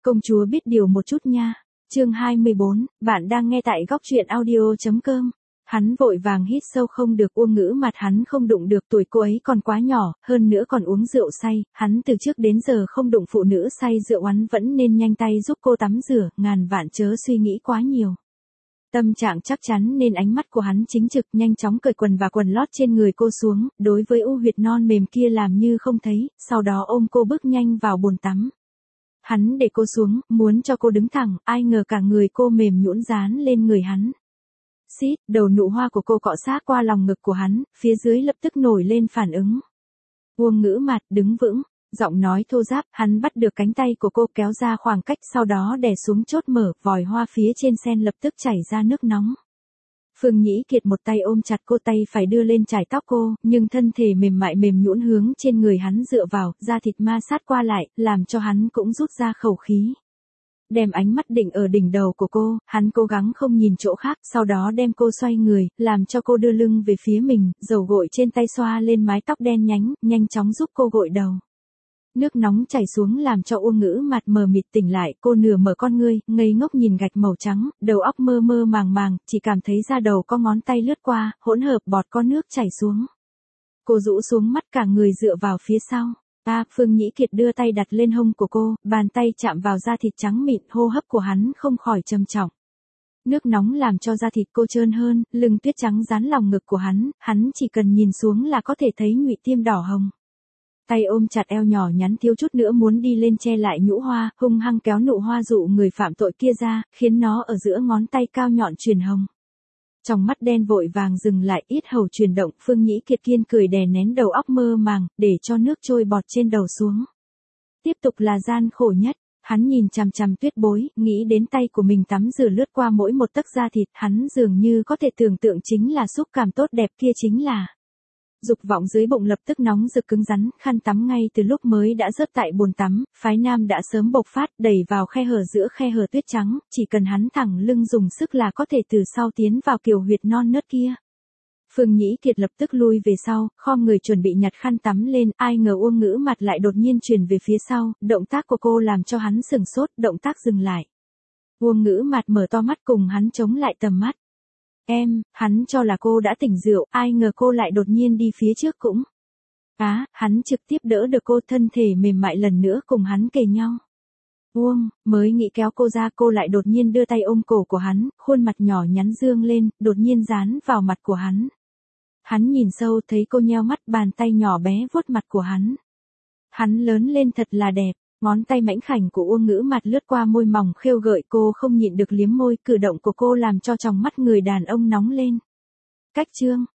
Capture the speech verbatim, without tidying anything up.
Công chúa biết điều một chút nha. Chương hai mươi bốn, bạn đang nghe tại góc truyện audio chấm com. Hắn vội vàng hít sâu không được. Uông Ngữ Mặt hắn không đụng được, tuổi cô ấy còn quá nhỏ, hơn nữa còn uống rượu say, hắn từ trước đến giờ không đụng phụ nữ say rượu, hắn vẫn nên nhanh tay giúp cô tắm rửa, ngàn vạn chớ suy nghĩ quá nhiều. Tâm trạng chắc chắn nên ánh mắt của hắn chính trực, nhanh chóng cởi quần và quần lót trên người cô xuống, đối với u huyệt non mềm kia làm như không thấy, sau đó ôm cô bước nhanh vào bồn tắm. Hắn để cô xuống, muốn cho cô đứng thẳng, ai ngờ cả người cô mềm nhũn dán lên người hắn. Xít, đầu nụ hoa của cô cọ sát qua lòng ngực của hắn, phía dưới lập tức nổi lên phản ứng. Uông Ngữ Mặt, đứng vững, giọng nói thô ráp, hắn bắt được cánh tay của cô kéo ra khoảng cách, sau đó đè xuống chốt mở, vòi hoa phía trên sen lập tức chảy ra nước nóng. Phương Nhĩ Kiệt một tay ôm chặt cô, tay phải đưa lên chải tóc cô, nhưng thân thể mềm mại mềm nhũn hướng trên người hắn dựa vào, da thịt ma sát qua lại, làm cho hắn cũng rút ra khẩu khí. Đem ánh mắt định ở đỉnh đầu của cô, hắn cố gắng không nhìn chỗ khác, sau đó đem cô xoay người, làm cho cô đưa lưng về phía mình, dầu gội trên tay xoa lên mái tóc đen nhánh, nhanh chóng giúp cô gội đầu. Nước nóng chảy xuống làm cho Uông Ngữ Mặt mờ mịt tỉnh lại, cô nửa mở con ngươi, ngây ngốc nhìn gạch màu trắng, đầu óc mơ mơ màng màng, chỉ cảm thấy da đầu có ngón tay lướt qua, hỗn hợp bọt có nước chảy xuống. Cô rũ xuống mắt, cả người dựa vào phía sau. A, Phương Nhĩ Kiệt đưa tay đặt lên hông của cô, bàn tay chạm vào da thịt trắng mịn, hô hấp của hắn không khỏi trầm trọng. Nước nóng làm cho da thịt cô trơn hơn, lưng tuyết trắng dán lòng ngực của hắn, hắn chỉ cần nhìn xuống là có thể thấy nhụy tiêm đỏ hồng. Tay ôm chặt eo nhỏ nhắn thiếu chút nữa muốn đi lên che lại nhũ hoa, hung hăng kéo nụ hoa dụ người phạm tội kia ra, khiến nó ở giữa ngón tay cao nhọn truyền hồng. Trong mắt đen vội vàng dừng lại, yết hầu chuyển động, Phương Nhĩ Kiệt kiên cười đè nén đầu óc mơ màng, để cho nước trôi bọt trên đầu xuống. Tiếp tục là gian khổ nhất, hắn nhìn chằm chằm Tuyết Bối, nghĩ đến tay của mình tắm rửa lướt qua mỗi một tấc da thịt, hắn dường như có thể tưởng tượng chính là xúc cảm tốt đẹp kia chính là. Dục vọng dưới bụng lập tức nóng rực cứng rắn, khăn tắm ngay từ lúc mới đã rớt tại bồn tắm, phái nam đã sớm bộc phát, đẩy vào khe hở giữa khe hở tuyết trắng, chỉ cần hắn thẳng lưng dùng sức là có thể từ sau tiến vào kiểu huyệt non nớt kia. Phương Nhĩ Kiệt lập tức lui về sau, khom người chuẩn bị nhặt khăn tắm lên, ai ngờ Uông Ngữ Mặt lại đột nhiên chuyển về phía sau, động tác của cô làm cho hắn sửng sốt, động tác dừng lại. Uông Ngữ Mặt mở to mắt cùng hắn chống lại tầm mắt. Em, hắn cho là cô đã tỉnh rượu, ai ngờ cô lại đột nhiên đi phía trước cũng. Á, hắn trực tiếp đỡ được cô, thân thể mềm mại lần nữa cùng hắn kề nhau. Uông, mới nghĩ kéo cô ra, cô lại đột nhiên đưa tay ôm cổ của hắn, khuôn mặt nhỏ nhắn dương lên, đột nhiên dán vào mặt của hắn. Hắn nhìn sâu thấy cô nheo mắt, bàn tay nhỏ bé vuốt mặt của hắn. Hắn lớn lên thật là đẹp. Ngón tay mảnh khảnh của Uông Ngữ Mặt lướt qua môi mỏng khêu gợi, cô không nhịn được liếm môi, cử động của cô làm cho tròng mắt người đàn ông nóng lên. Cách chương